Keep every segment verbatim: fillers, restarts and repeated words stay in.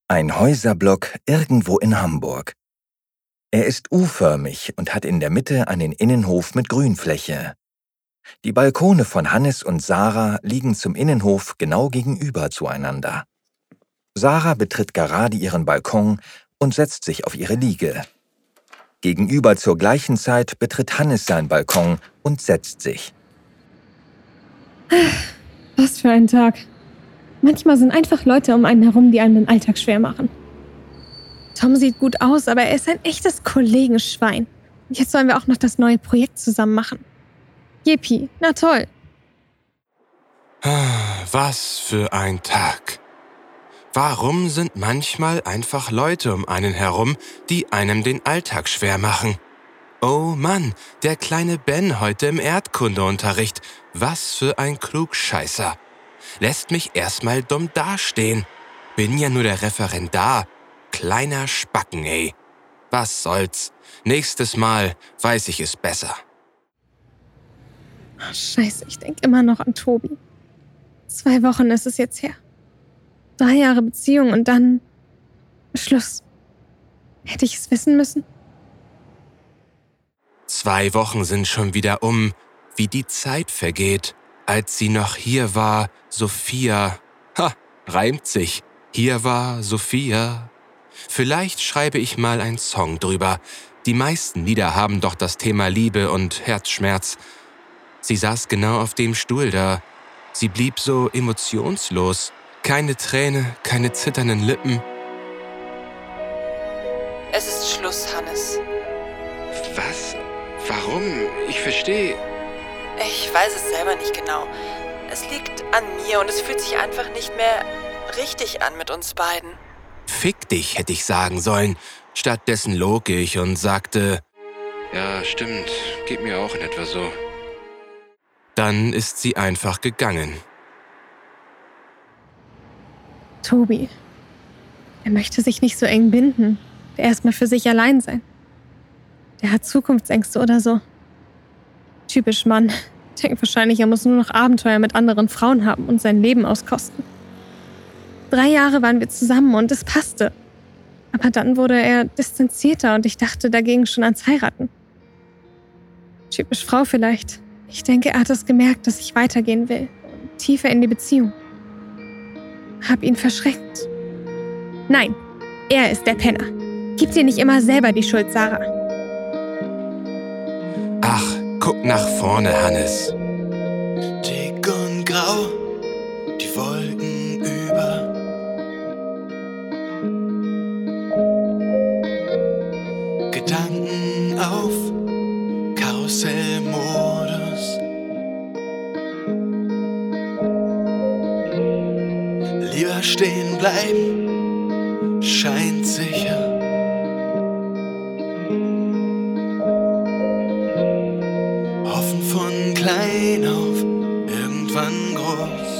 Ein Häuserblock irgendwo in Hamburg. Er ist U-förmig und hat in der Mitte einen Innenhof mit Grünfläche. Die Balkone von Hannes und Sarah liegen zum Innenhof genau gegenüber zueinander. Sarah betritt gerade ihren Balkon und setzt sich auf ihre Liege. Gegenüber zur gleichen Zeit betritt Hannes seinen Balkon und setzt sich. Was für ein Tag. Manchmal sind einfach Leute um einen herum, die einem den Alltag schwer machen. Tom sieht gut aus, aber er ist ein echtes Kollegenschwein. Und jetzt sollen wir auch noch das neue Projekt zusammen machen. Yippie, na toll. Was für ein Tag. Warum sind manchmal einfach Leute um einen herum, die einem den Alltag schwer machen? Oh Mann, der kleine Ben heute im Erdkundeunterricht. Was für ein Klugscheißer. Lässt mich erstmal dumm dastehen. Bin ja nur der Referendar. Kleiner Spacken, ey. Was soll's? Nächstes Mal weiß ich es besser. Oh, Scheiße, ich denke immer noch an Tobi. Zwei Wochen ist es jetzt her. Drei Jahre Beziehung und dann Schluss. Hätte ich es wissen müssen? Zwei Wochen sind schon wieder um, wie die Zeit vergeht. Als sie noch hier war, Sophia. Ha, reimt sich. Hier war Sophia. Vielleicht schreibe ich mal einen Song drüber. Die meisten Lieder haben doch das Thema Liebe und Herzschmerz. Sie saß genau auf dem Stuhl da. Sie blieb so emotionslos. Keine Träne, keine zitternden Lippen. Es ist Schluss, Hannes. Was? Warum? Ich verstehe. Ich weiß es selber nicht genau. Es liegt an mir und es fühlt sich einfach nicht mehr richtig an mit uns beiden. Fick dich, hätte ich sagen sollen. Stattdessen log ich und sagte, ja, stimmt, geht mir auch in etwa so. Dann ist sie einfach gegangen. Tobi. Er möchte sich nicht so eng binden. Erstmal für sich allein sein. Der hat Zukunftsängste oder so. Typisch Mann. Denkt wahrscheinlich, er muss nur noch Abenteuer mit anderen Frauen haben und sein Leben auskosten. Drei Jahre waren wir zusammen und es passte. Aber dann wurde er distanzierter und ich dachte dagegen schon ans Heiraten. Typisch Frau vielleicht. Ich denke, er hat es gemerkt, dass ich weitergehen will. Tiefer in die Beziehung. Hab ihn verschreckt. Nein, er ist der Penner. Gib dir nicht immer selber die Schuld, Sarah. Ach, guck nach vorne, Hannes. Dick und grau, die Wolken über. Gedanken auf Karussellmodus. Lieber stehen bleiben, scheint sicher. Hoffen von klein auf irgendwann groß.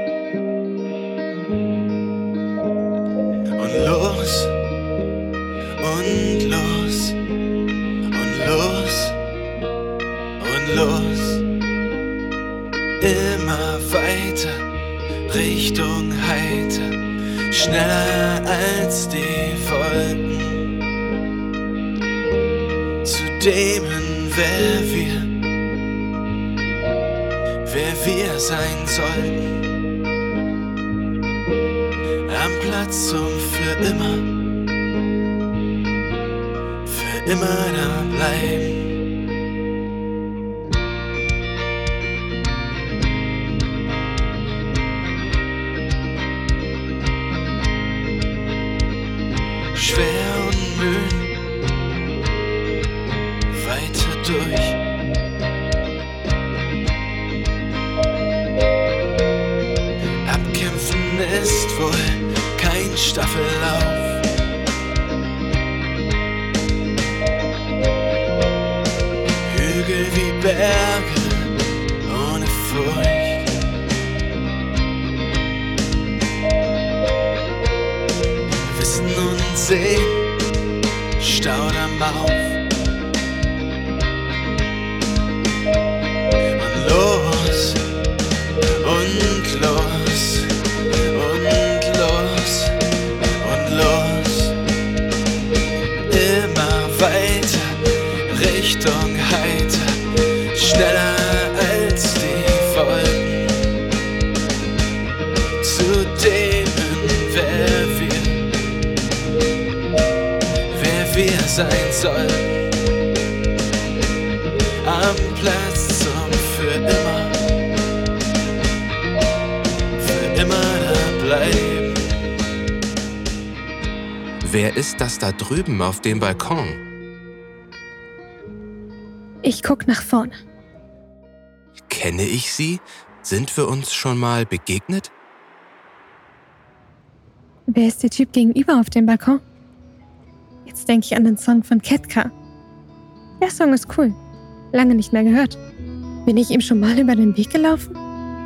Und los, und los, und los, und los. Immer weiter Richtung heiter, schneller als die Wolken. Zu dem, wer wir, wer wir sein sollten. Am Platz zum für immer, für immer da bleiben. Schwer und müde, weiter durch. Abkämpfen ist wohl kein Staffellauf. Hügel wie Berge ohne Furcht. Wissen und Sehen, Staudamm auf. Und los, und los, und los, und los. sein soll. Am Platz und für immer, für immer da bleiben. Wer ist das da drüben auf dem Balkon? Ich guck nach vorne. Kenne ich sie? Sind wir uns schon mal begegnet? Wer ist der Typ gegenüber auf dem Balkon? Jetzt denke ich an den Song von Ketka. Der Song ist cool. Lange nicht mehr gehört. Bin ich ihm schon mal über den Weg gelaufen?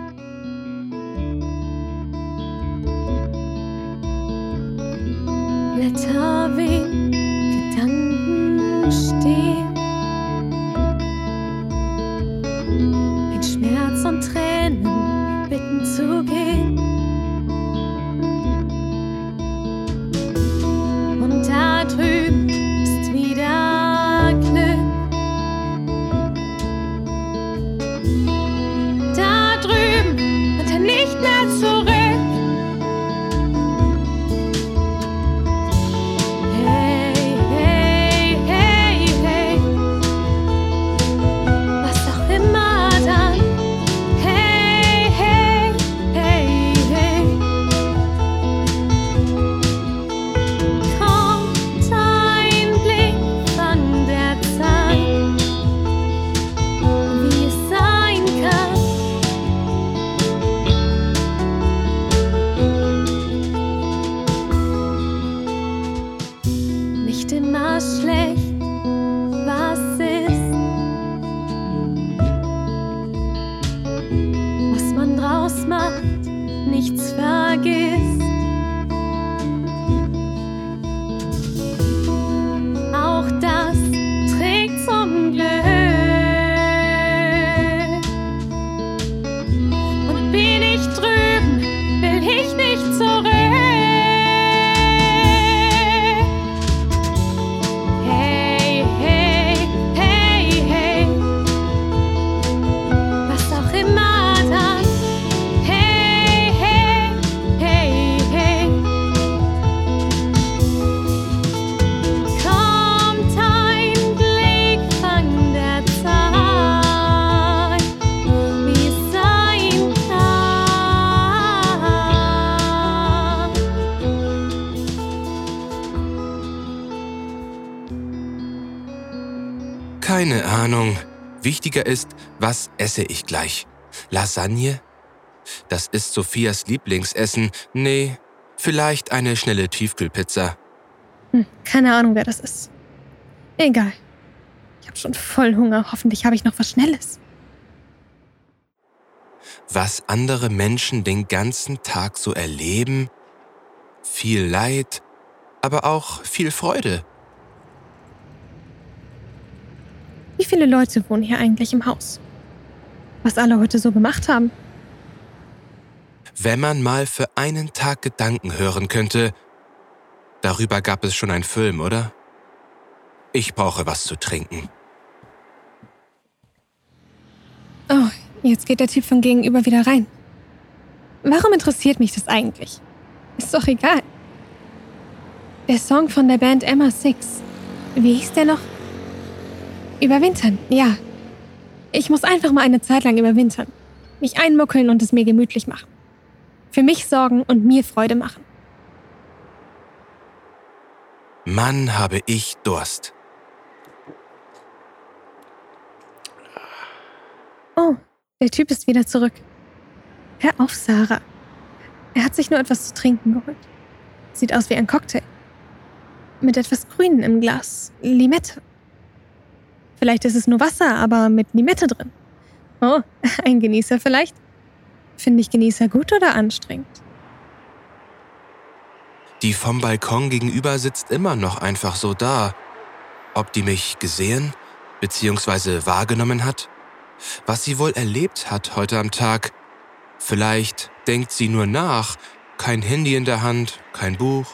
Blätter wehen, Gedanken stehen. Mit Schmerz und Tränen bitten zu gehen. Und da drüben ist wieder Glück. Da drüben wird er nicht mehr zurück. Hey, hey, hey, hey. Was auch immer dann. Hey, hey, hey, hey. Kommt ein Blick von der Zeit, wie es sein kann. Nicht immer schlecht, was ist, was man draus macht, nichts vergisst. Auch das trägt zum Glück. Und bin ich drüben, will ich nicht zurück. Hey, hey, hey, hey. Was auch immer dann. Hey, hey, hey, hey. Kommt ein Blick von der Zeit, wie es sein kann. Keine Ahnung. Wichtiger ist, was esse ich gleich? Lasagne? Das ist Sophias Lieblingsessen. Nee, vielleicht eine schnelle Tiefkühlpizza. Hm, keine Ahnung, wer das ist. Egal. Ich habe schon voll Hunger. Hoffentlich habe ich noch was Schnelles. Was andere Menschen den ganzen Tag so erleben? Viel Leid, aber auch viel Freude. Wie viele Leute wohnen hier eigentlich im Haus? Was alle heute so gemacht haben? Wenn man mal für einen Tag Gedanken hören könnte, darüber gab es schon einen Film, oder? Ich brauche was zu trinken. Oh, jetzt geht der Typ von gegenüber wieder rein. Warum interessiert mich das eigentlich? Ist doch egal. Der Song von der Band Emma Six. Wie hieß der noch? Überwintern, ja. Ich muss einfach mal eine Zeit lang überwintern. Mich einmuckeln und es mir gemütlich machen. Für mich sorgen und mir Freude machen. Mann, habe ich Durst. Oh, der Typ ist wieder zurück. Hör auf, Sarah. Er hat sich nur etwas zu trinken geholt. Sieht aus wie ein Cocktail. Mit etwas Grünen im Glas. Limette. Vielleicht ist es nur Wasser, aber mit Limette drin. Oh, ein Genießer vielleicht? Finde ich Genießer gut oder anstrengend? Die vom Balkon gegenüber sitzt immer noch einfach so da. Ob die mich gesehen bzw. wahrgenommen hat? Was sie wohl erlebt hat heute am Tag? Vielleicht denkt sie nur nach. Kein Handy in der Hand, kein Buch.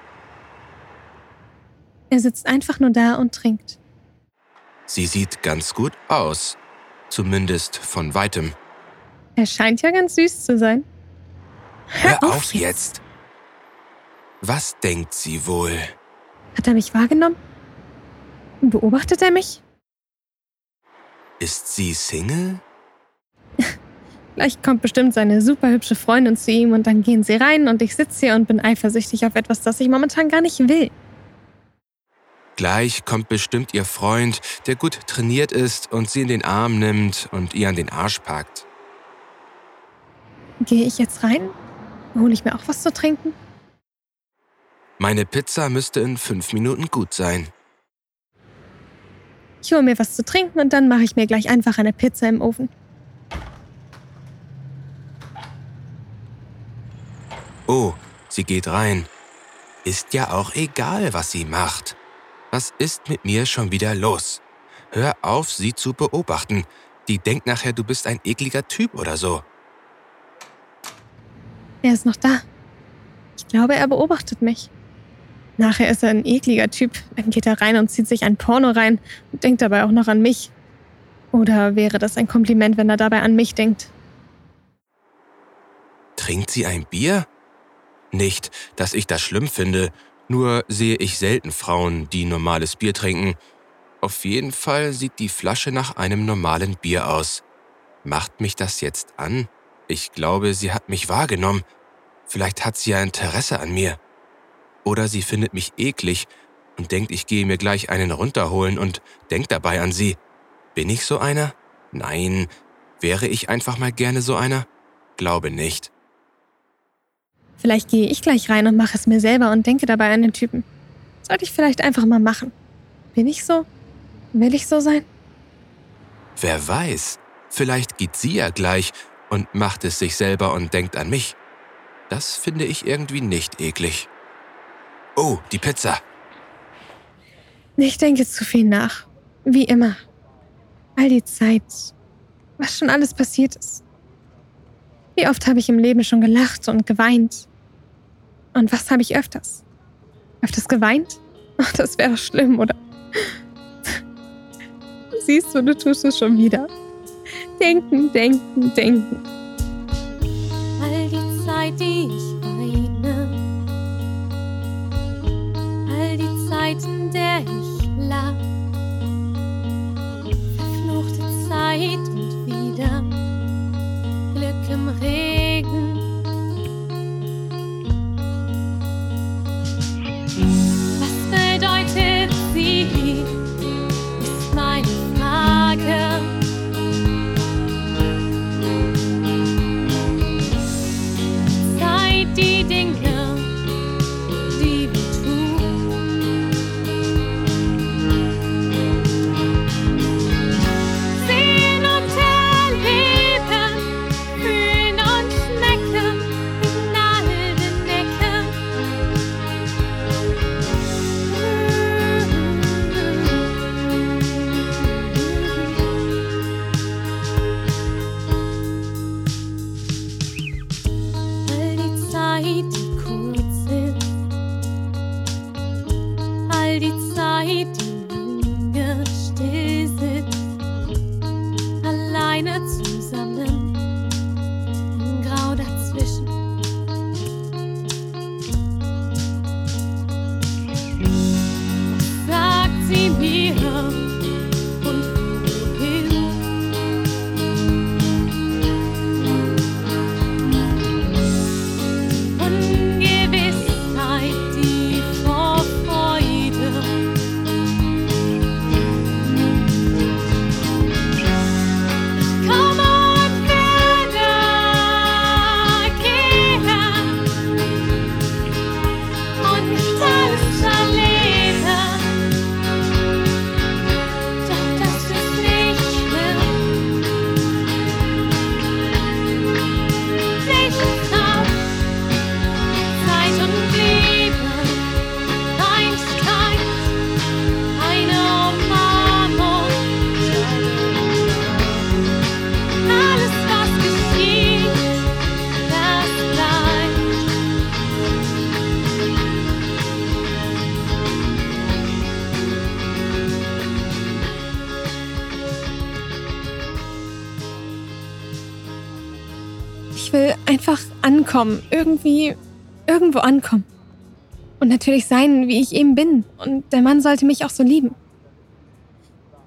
Er sitzt einfach nur da und trinkt. Sie sieht ganz gut aus. Zumindest von weitem. Er scheint ja ganz süß zu sein. Hör auf jetzt! Was denkt sie wohl? Hat er mich wahrgenommen? Beobachtet er mich? Ist sie Single? Gleich kommt bestimmt seine super hübsche Freundin zu ihm und dann gehen sie rein und ich sitze hier und bin eifersüchtig auf etwas, das ich momentan gar nicht will. Gleich kommt bestimmt ihr Freund, der gut trainiert ist und sie in den Arm nimmt und ihr an den Arsch packt. Gehe ich jetzt rein? Hole ich mir auch was zu trinken? Meine Pizza müsste in fünf Minuten gut sein. Ich hole mir was zu trinken und dann mache ich mir gleich einfach eine Pizza im Ofen. Oh, sie geht rein. Ist ja auch egal, was sie macht. Was ist mit mir schon wieder los? Hör auf, sie zu beobachten. Die denkt nachher, du bist ein ekliger Typ oder so. Er ist noch da. Ich glaube, er beobachtet mich. Nachher ist er ein ekliger Typ. Dann geht er rein und zieht sich ein Porno rein und denkt dabei auch noch an mich. Oder wäre das ein Kompliment, wenn er dabei an mich denkt? Trinkt sie ein Bier? Nicht, dass ich das schlimm finde, nur sehe ich selten Frauen, die normales Bier trinken. Auf jeden Fall sieht die Flasche nach einem normalen Bier aus. Macht mich das jetzt an? Ich glaube, sie hat mich wahrgenommen. Vielleicht hat sie ja Interesse an mir. Oder sie findet mich eklig und denkt, ich gehe mir gleich einen runterholen und denkt dabei an sie. Bin ich so einer? Nein. Wäre ich einfach mal gerne so einer? Glaube nicht. Vielleicht gehe ich gleich rein und mache es mir selber und denke dabei an den Typen. Sollte ich vielleicht einfach mal machen. Bin ich so? Will ich so sein? Wer weiß, vielleicht geht sie ja gleich und macht es sich selber und denkt an mich. Das finde ich irgendwie nicht eklig. Oh, die Pizza. Ich denke zu viel nach. Wie immer. All die Zeit. Was schon alles passiert ist. Wie oft habe ich im Leben schon gelacht und geweint? Und was habe ich öfters? Öfters geweint? Ach, das wäre doch schlimm, oder? Siehst du, du tust es schon wieder. Denken, denken, denken. All die Zeit, die ich weine, all die Zeit, in der ich lach, verfluchte Zeit und wieder Glück im Regen. Was bedeutet sie, ist meine Frage. Zeit, die Dinge, die wir tun. Sehen und erleben, fühlen und schmecken in all den Ecken. All die Zeit, die kurz ist, all die Zeit, die lange still sitzt, alleine zusammen, im Grau dazwischen. Sagt sie mir und wohin? Ungewissheit, die vor Freude. Komm und werde gehen und nicht alles erleben. Doch das ist nicht schlimm. Nicht Kraft, Zeit und Liebe, Einigkeit, eine Umarmung. Alles, was geschieht, das bleibt. Ich will einfach ankommen. Irgendwie, irgendwo ankommen. Und natürlich sein, wie ich eben bin. Und der Mann sollte mich auch so lieben.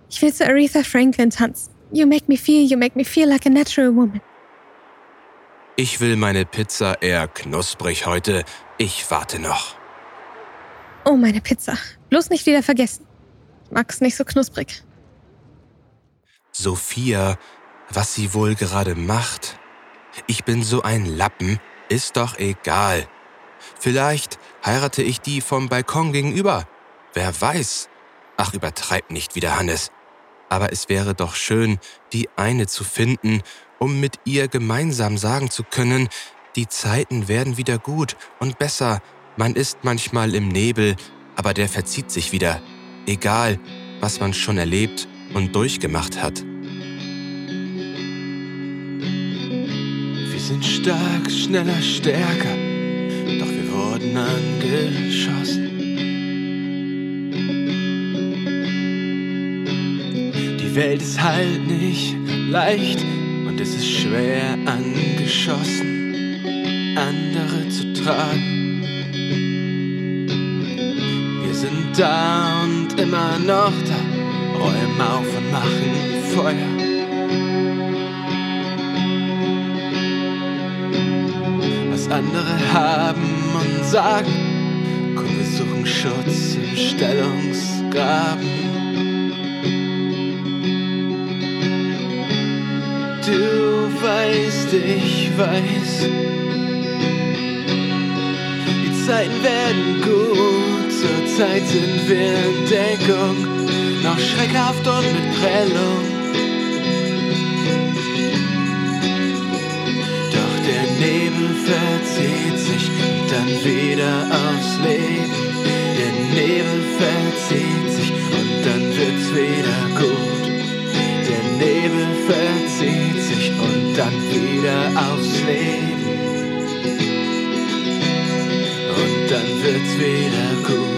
Ich will zu Aretha Franklin tanzen. You make me feel, you make me feel like a natural woman. Ich will meine Pizza eher knusprig heute. Ich warte noch. Oh, meine Pizza. Bloß nicht wieder vergessen. Ich mag's nicht so knusprig. Sophia, was sie wohl gerade macht? Ich bin so ein Lappen, ist doch egal. Vielleicht heirate ich die vom Balkon gegenüber. Wer weiß. Ach, übertreib nicht wieder, Hannes. Aber es wäre doch schön, die eine zu finden, um mit ihr gemeinsam sagen zu können, die Zeiten werden wieder gut und besser. Man ist manchmal im Nebel, aber der verzieht sich wieder. Egal, was man schon erlebt und durchgemacht hat. Wir sind stark, schneller, stärker, doch wir wurden angeschossen. Die Welt ist halt nicht leicht und es ist schwer angeschossen, andere zu tragen. Wir sind da und immer noch da, räumen auf und machen Feuer. Was andere haben und sagen, komm, wir suchen Schutz im Stellungsgraben. Du weißt, ich weiß, die Zeiten werden gut, zurzeit sind wir in Deckung, noch schreckhaft und mit Prellung. Doch der Nebel verzieht sich und dann wieder aufs Leben. Der Nebel verzieht sich und dann wird's wieder gut. Der Nebel verzieht sich und dann wieder aufs Leben. Und dann wird's wieder gut.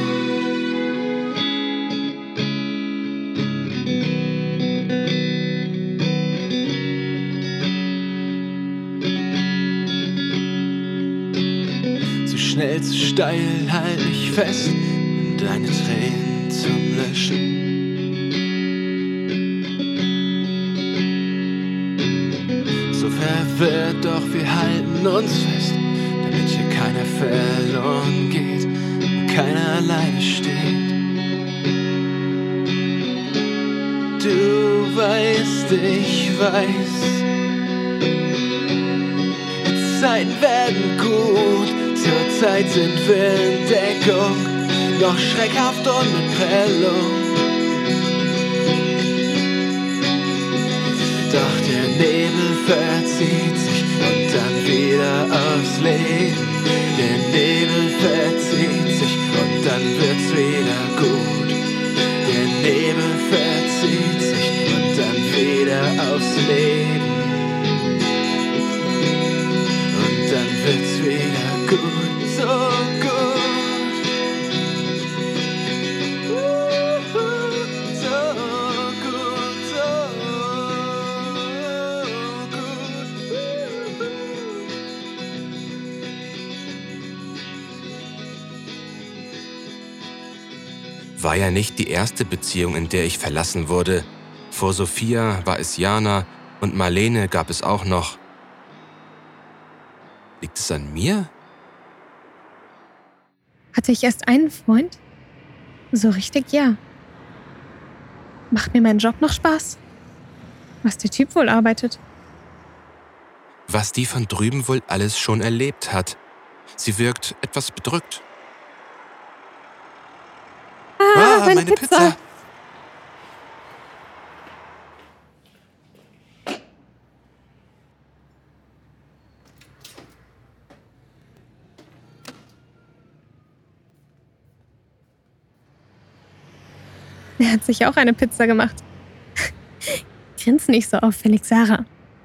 Zu schnell, zu steil, halt mich fest, um deine Tränen zum Löschen. Verwirrt, doch wir halten uns fest, damit hier keiner verloren geht und keiner alleine steht. Du weißt, ich weiß, die Zeiten werden gut, zurzeit sind wir in Deckung, noch schreckhaft und mit Prellung. Doch der Nebel verzieht sich und dann wieder aufs Leben. Der Nebel verzieht sich und dann wird's wieder gut. Der Nebel verzieht sich und dann wieder aufs Leben. Und dann wird's wieder gut, so gut. War ja nicht die erste Beziehung, in der ich verlassen wurde. Vor Sophia war es Jana und Marlene gab es auch noch. Liegt es an mir? Hatte ich erst einen Freund? So richtig, ja. Macht mir mein Job noch Spaß? Was der Typ wohl arbeitet? Was die von drüben wohl alles schon erlebt hat. Sie wirkt etwas bedrückt. Ah, meine, meine Pizza. Pizza. Er hat sich auch eine Pizza gemacht. Grins nicht so auffällig, Sarah.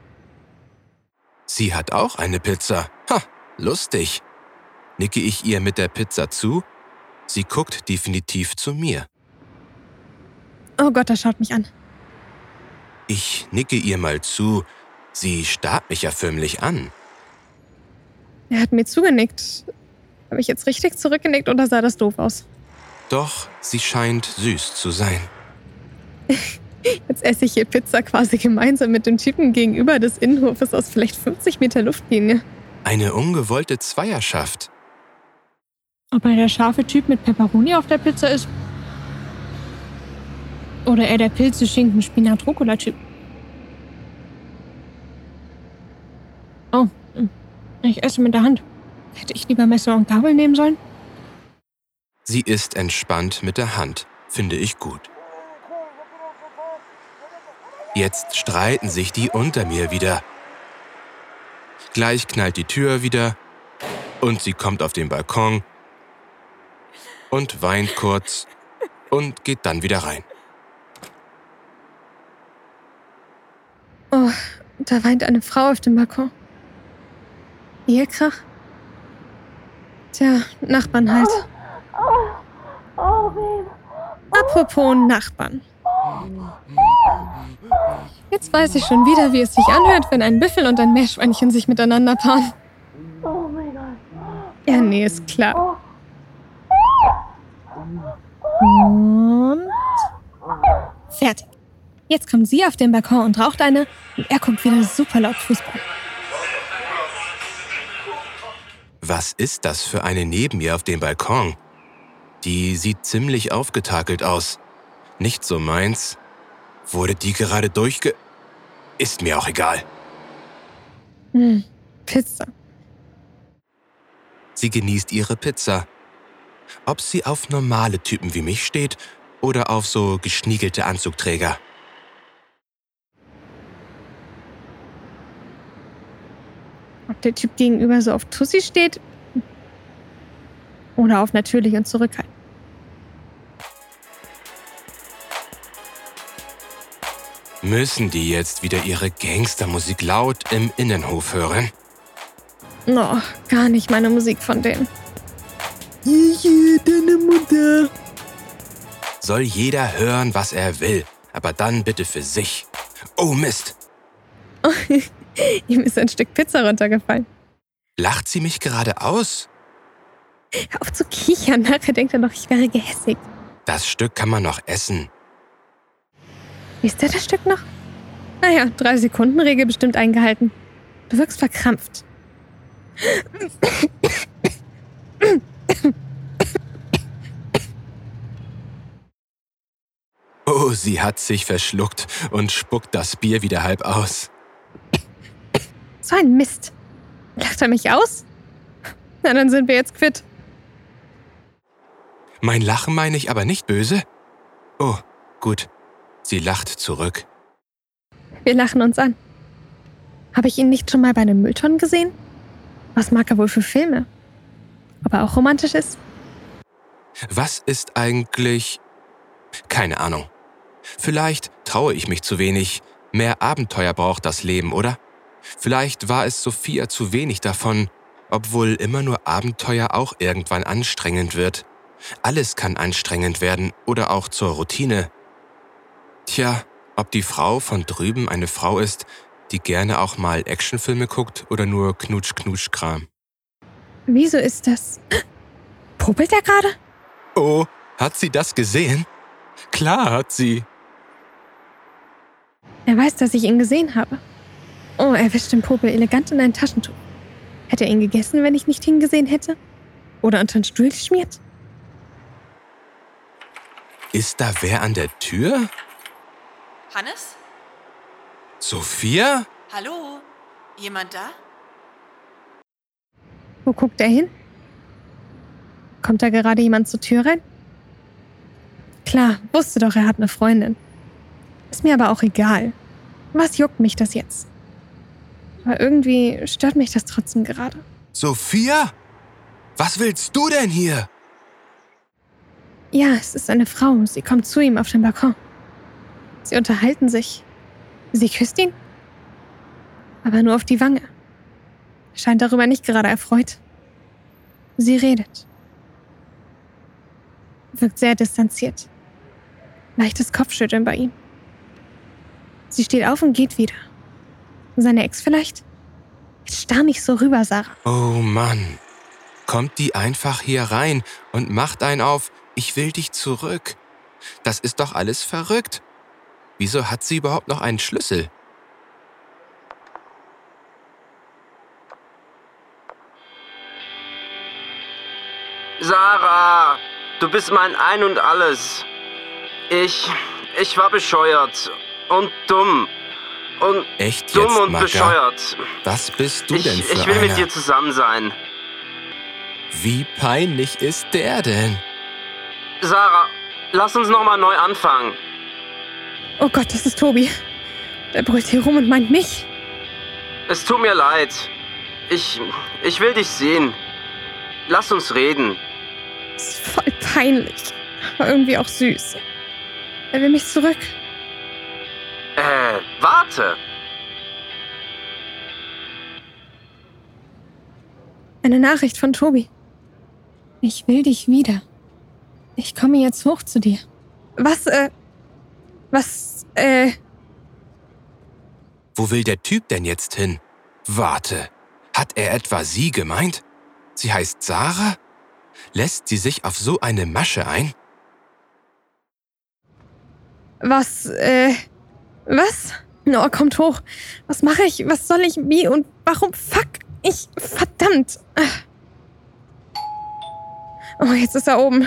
Sie hat auch eine Pizza. Ha, lustig. Nicke ich ihr mit der Pizza zu? Sie guckt definitiv zu mir. Oh Gott, er schaut mich an. Ich nicke ihr mal zu. Sie starrt mich ja förmlich an. Er hat mir zugenickt. Habe ich jetzt richtig zurückgenickt oder sah das doof aus? Doch, sie scheint süß zu sein. Jetzt esse ich hier Pizza quasi gemeinsam mit dem Typen gegenüber des Innenhofes aus vielleicht fünfzig Meter Luftlinie. Eine ungewollte Zweierschaft. Ob er der scharfe Typ mit Pepperoni auf der Pizza ist? Oder er der Pilze, Schinken, Spinat, Rucola-Typ? Oh, ich esse mit der Hand. Hätte ich lieber Messer und Gabel nehmen sollen? Sie isst entspannt mit der Hand, finde ich gut. Jetzt streiten sich die unter mir wieder. Gleich knallt die Tür wieder und sie kommt auf den Balkon und weint kurz und geht dann wieder rein. Oh, da weint eine Frau auf dem Balkon. Ehekrach? Tja, Nachbarn halt. Apropos Nachbarn. Jetzt weiß ich schon wieder, wie es sich anhört, wenn ein Büffel und ein Meerschweinchen sich miteinander paaren. Ja, nee, ist klar. Und fertig. Jetzt kommt sie auf den Balkon und raucht eine und er guckt wieder super laut Fußball. Was ist das für eine neben mir auf dem Balkon? Die sieht ziemlich aufgetakelt aus. Nicht so meins. Wurde die gerade durchge... Ist mir auch egal. Hm, Pizza. Sie genießt ihre Pizza. Ob sie auf normale Typen wie mich steht oder auf so geschniegelte Anzugträger. Ob der Typ gegenüber so auf Tussi steht oder auf natürlich und zurückhaltend. Müssen die jetzt wieder ihre Gangstermusik laut im Innenhof hören? No, gar nicht meine Musik von denen. Hihi, deine Mutter. Soll jeder hören, was er will, aber dann bitte für sich. Oh Mist! Oh, ihm ist ein Stück Pizza runtergefallen. Lacht sie mich gerade aus? Hör auf zu kichern, nachher denkt er noch, ich wäre gehässig. Das Stück kann man noch essen. Wie ist der das Stück noch? Naja, drei Sekunden Regel bestimmt eingehalten. Du wirkst verkrampft. Oh, sie hat sich verschluckt und spuckt das Bier wieder halb aus. So ein Mist. Lacht er mich aus? Na, dann sind wir jetzt quitt. Mein Lachen meine ich aber nicht böse? Oh, gut. Sie lacht zurück. Wir lachen uns an. Habe ich ihn nicht schon mal bei einem Mülltonnen gesehen? Was mag er wohl für Filme? Ob er auch romantisch ist? Was ist eigentlich... Keine Ahnung. Vielleicht traue ich mich zu wenig. Mehr Abenteuer braucht das Leben, oder? Vielleicht war es Sophia zu wenig davon, obwohl immer nur Abenteuer auch irgendwann anstrengend wird. Alles kann anstrengend werden oder auch zur Routine. Tja, ob die Frau von drüben eine Frau ist, die gerne auch mal Actionfilme guckt oder nur Knutsch-Knutsch-Kram. Wieso ist das? Popelt er gerade? Oh, hat sie das gesehen? Klar hat sie. Er weiß, dass ich ihn gesehen habe. Oh, er wischt den Popel elegant in ein Taschentuch. Hätte er ihn gegessen, wenn ich nicht hingesehen hätte? Oder unter den Stuhl geschmiert? Ist da wer an der Tür? Hannes? Sophia? Hallo? Jemand da? Wo guckt er hin? Kommt da gerade jemand zur Tür rein? Klar, wusste doch, er hat eine Freundin. Ist mir aber auch egal. Was juckt mich das jetzt? Aber irgendwie stört mich das trotzdem gerade. Sophia? Was willst du denn hier? Ja, es ist eine Frau. Sie kommt zu ihm auf den Balkon. Sie unterhalten sich. Sie küsst ihn. Aber nur auf die Wange. Er scheint darüber nicht gerade erfreut. Sie redet. Wirkt sehr distanziert. Leichtes Kopfschütteln bei ihm. Sie steht auf und geht wieder. Seine Ex vielleicht? Jetzt starr nicht so rüber, Sarah. Oh Mann. Kommt die einfach hier rein und macht einen auf, ich will dich zurück. Das ist doch alles verrückt. Wieso hat sie überhaupt noch einen Schlüssel? Sarah, du bist mein Ein und Alles. Ich, ich war bescheuert und dumm. Und Echt dumm jetzt, und Magda? bescheuert. Was bist du Ich, denn für ich will einer? mit dir zusammen sein. Wie peinlich ist der denn? Sarah, lass uns nochmal neu anfangen. Oh Gott, das ist Tobi. Der brüllt hier rum und meint mich. Es tut mir leid. Ich, ich will dich sehen. Lass uns reden. Das ist voll peinlich. Aber irgendwie auch süß. Er will mich zurück. Äh, warte. Eine Nachricht von Tobi. Ich will dich wieder. Ich komme jetzt hoch zu dir. Was, äh... Was, äh... Wo will der Typ denn jetzt hin? Warte, hat er etwa sie gemeint? Sie heißt Sarah? Lässt sie sich auf so eine Masche ein? Was, äh... Was? Noah kommt hoch. Was mache ich? Was soll ich? Wie und warum? Fuck! Ich... Verdammt! Oh, jetzt ist er oben.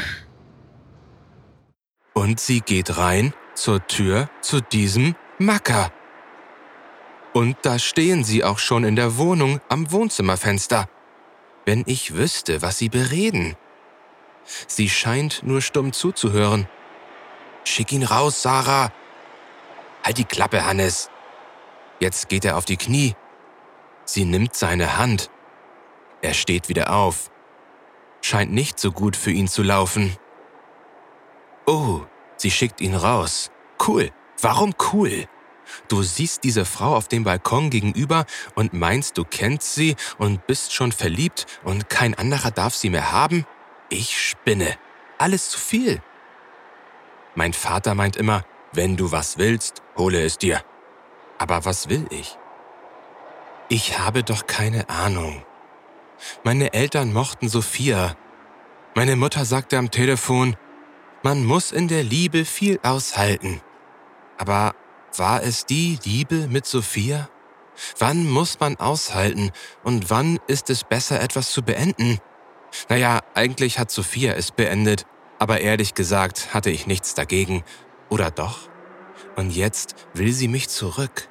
Und sie geht rein zur Tür zu diesem Macker. Und da stehen sie auch schon in der Wohnung am Wohnzimmerfenster. Wenn ich wüsste, was sie bereden. Sie scheint nur stumm zuzuhören. Schick ihn raus, Sarah. Halt die Klappe, Hannes. Jetzt geht er auf die Knie. Sie nimmt seine Hand. Er steht wieder auf. Scheint nicht so gut für ihn zu laufen. Oh, sie schickt ihn raus. Cool. Warum cool? Du siehst diese Frau auf dem Balkon gegenüber und meinst, du kennst sie und bist schon verliebt und kein anderer darf sie mehr haben? Ich spinne. Alles zu viel. Mein Vater meint immer, wenn du was willst, hole es dir. Aber was will ich? Ich habe doch keine Ahnung. Meine Eltern mochten Sophia. Meine Mutter sagte am Telefon, man muss in der Liebe viel aushalten. Aber war es die Liebe mit Sophia? Wann muss man aushalten und wann ist es besser, etwas zu beenden? Naja, eigentlich hat Sophia es beendet, aber ehrlich gesagt hatte ich nichts dagegen. Oder doch? Und jetzt will sie mich zurück.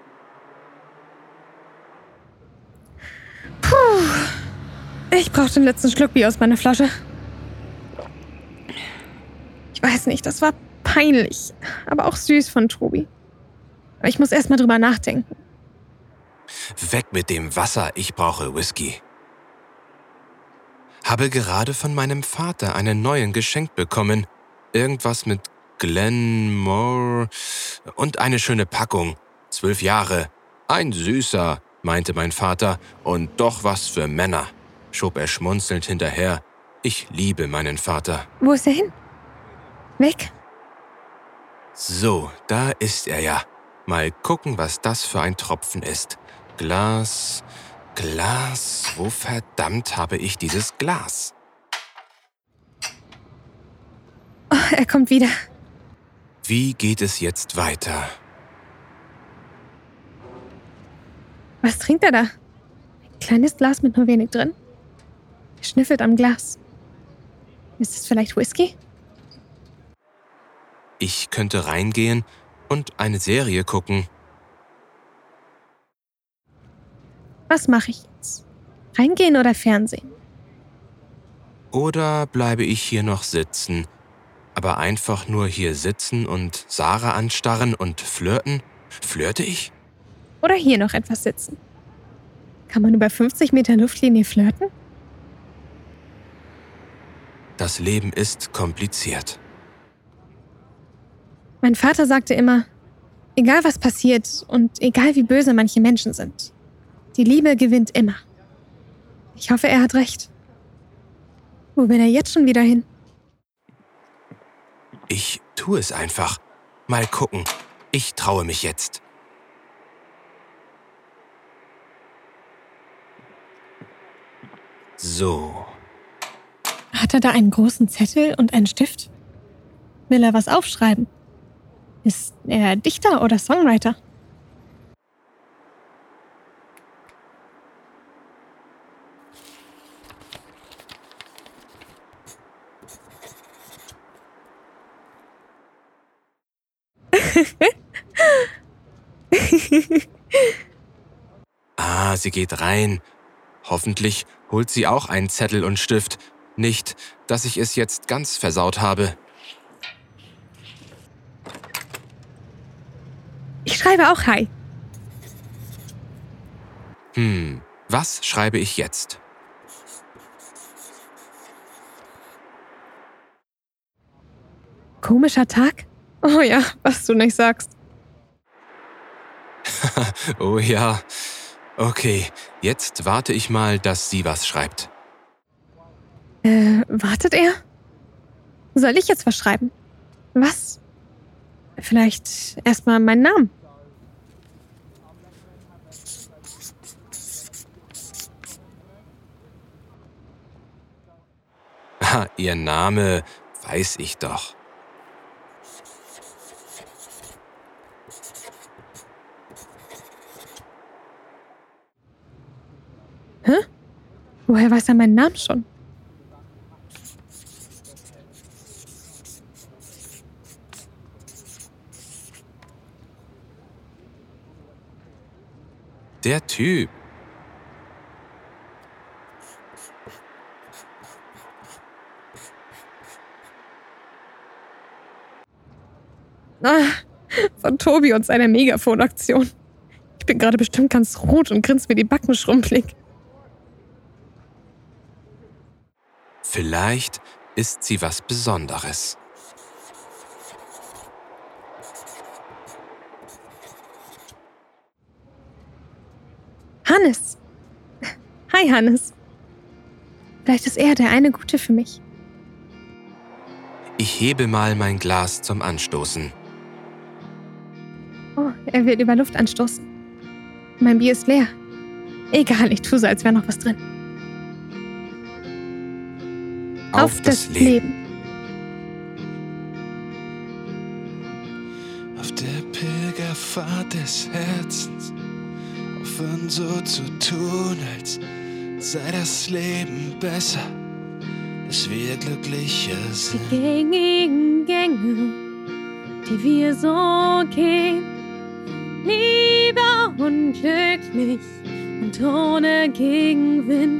Puh. Ich brauche den letzten Schluck Bier aus meiner Flasche. Ich weiß nicht, das war peinlich, aber auch süß von Tobi. Aber ich muss erst mal drüber nachdenken. Weg mit dem Wasser, ich brauche Whisky. Habe gerade von meinem Vater einen neuen geschenkt bekommen. Irgendwas mit Glenmore und eine schöne Packung. Zwölf Jahre. Ein süßer, meinte mein Vater, und doch was für Männer, schob er schmunzelnd hinterher. Ich liebe meinen Vater. Wo ist er hin? Weg? So, da ist er ja. Mal gucken, was das für ein Tropfen ist. Glas, Glas, wo verdammt habe ich dieses Glas? Oh, er kommt wieder. Wie geht es jetzt weiter? Was trinkt er da? Ein kleines Glas mit nur wenig drin? Er schnüffelt am Glas. Ist es vielleicht Whisky? Ich könnte reingehen und eine Serie gucken. Was mache ich jetzt? Reingehen oder Fernsehen? Oder bleibe ich hier noch sitzen? Aber einfach nur hier sitzen und Sarah anstarren und flirten? Flirte ich? Oder hier noch etwas sitzen? Kann man über fünfzig Meter Luftlinie flirten? Das Leben ist kompliziert. Mein Vater sagte immer, egal was passiert und egal wie böse manche Menschen sind, die Liebe gewinnt immer. Ich hoffe, er hat recht. Wo will er jetzt schon wieder hin? Ich tue es einfach. Mal gucken. Ich traue mich jetzt. So. Hat er da einen großen Zettel und einen Stift? Will er was aufschreiben? Ist er Dichter oder Songwriter? Ah, sie geht rein. Hoffentlich holt sie auch einen Zettel und Stift. Nicht, dass ich es jetzt ganz versaut habe. Ich schreibe auch Hi. Hm, was schreibe ich jetzt? Komischer Tag? Oh ja, was du nicht sagst. Oh ja. Okay, jetzt warte ich mal, dass sie was schreibt. Äh, wartet er? Soll ich jetzt was schreiben? Was? Vielleicht erstmal meinen Namen. Ha, ihr Name weiß ich doch. Hä? Woher weiß er meinen Namen schon? Der Typ. Ah, von Tobi und seiner Megafon-Aktion. Ich bin gerade bestimmt ganz rot und grinse mir die Backen schrumpelig. Vielleicht ist sie was Besonderes. Hannes. Hi, Hannes. Vielleicht ist er der eine Gute für mich. Ich hebe mal mein Glas zum Anstoßen. Oh, er will über Luft anstoßen. Mein Bier ist leer. Egal, ich tue so, als wäre noch was drin. Auf, Auf das, das Leben. Leben. Auf der Pilgerfahrt des Herzens aufhören so zu tun, als sei das Leben besser, bis wir glücklicher sind. Die gängigen Gänge, die wir so gehen, lieber und glücklich und ohne Gegenwind.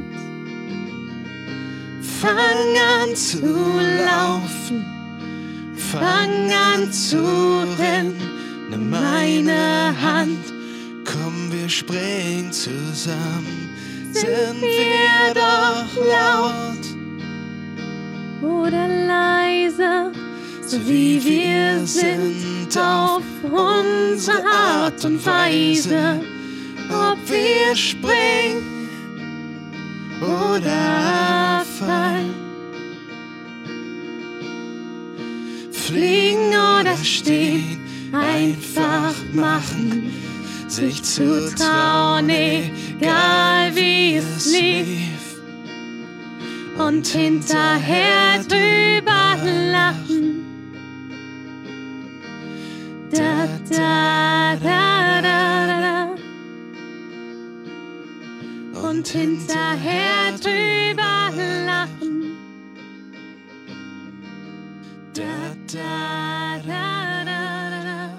Fang an zu laufen, fang an zu rennen, nimm meine Hand, komm, wir springen zusammen, sind wir doch laut oder leise, so wie wir sind, auf unsere Art und Weise, ob wir springen oder fallen, fliegen oder stehen, einfach machen, sich zu trauen, egal wie es lief, und hinterher drüber lachen. Da, da, da, da, da. Und hinterher drüber lachen. Da, da, da, da, da.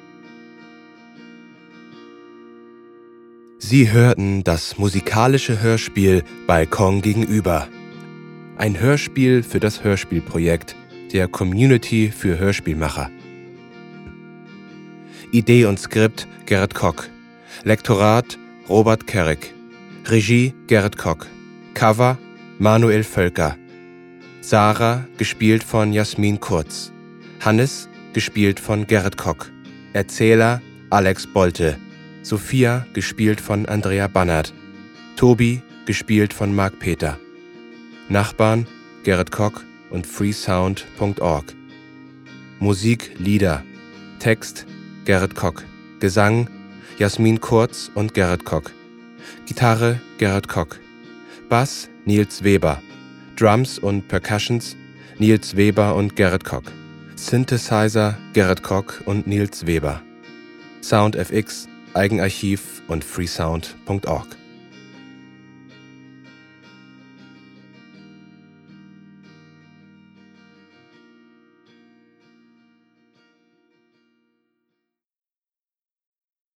Sie hörten das musikalische Hörspiel Balkon gegenüber. Ein Hörspiel für das Hörspielprojekt der Community für Hörspielmacher. Idee und Skript Gerrit Kock. Lektorat Robert Kerrick. Regie Gerrit Kock. Cover Manuel Völker. Sarah, gespielt von Jasmin Kurz. Hannes, gespielt von Gerrit Kock. Erzähler Alex Bolte. Sophia, gespielt von Andrea Bannert. Tobi, gespielt von Marc Peter. Nachbarn Gerrit Kock und freesound punkt org. Musik, Lieder. Text Gerrit Kock. Gesang Jasmin Kurz und Gerrit Kock. Gitarre Gerrit Kock. Bass Nils Weber. Drums und Percussions Nils Weber und Gerrit Kock. Synthesizer Gerrit Koch und Nils Weber. Sound F X, Eigenarchiv und freesound punkt org.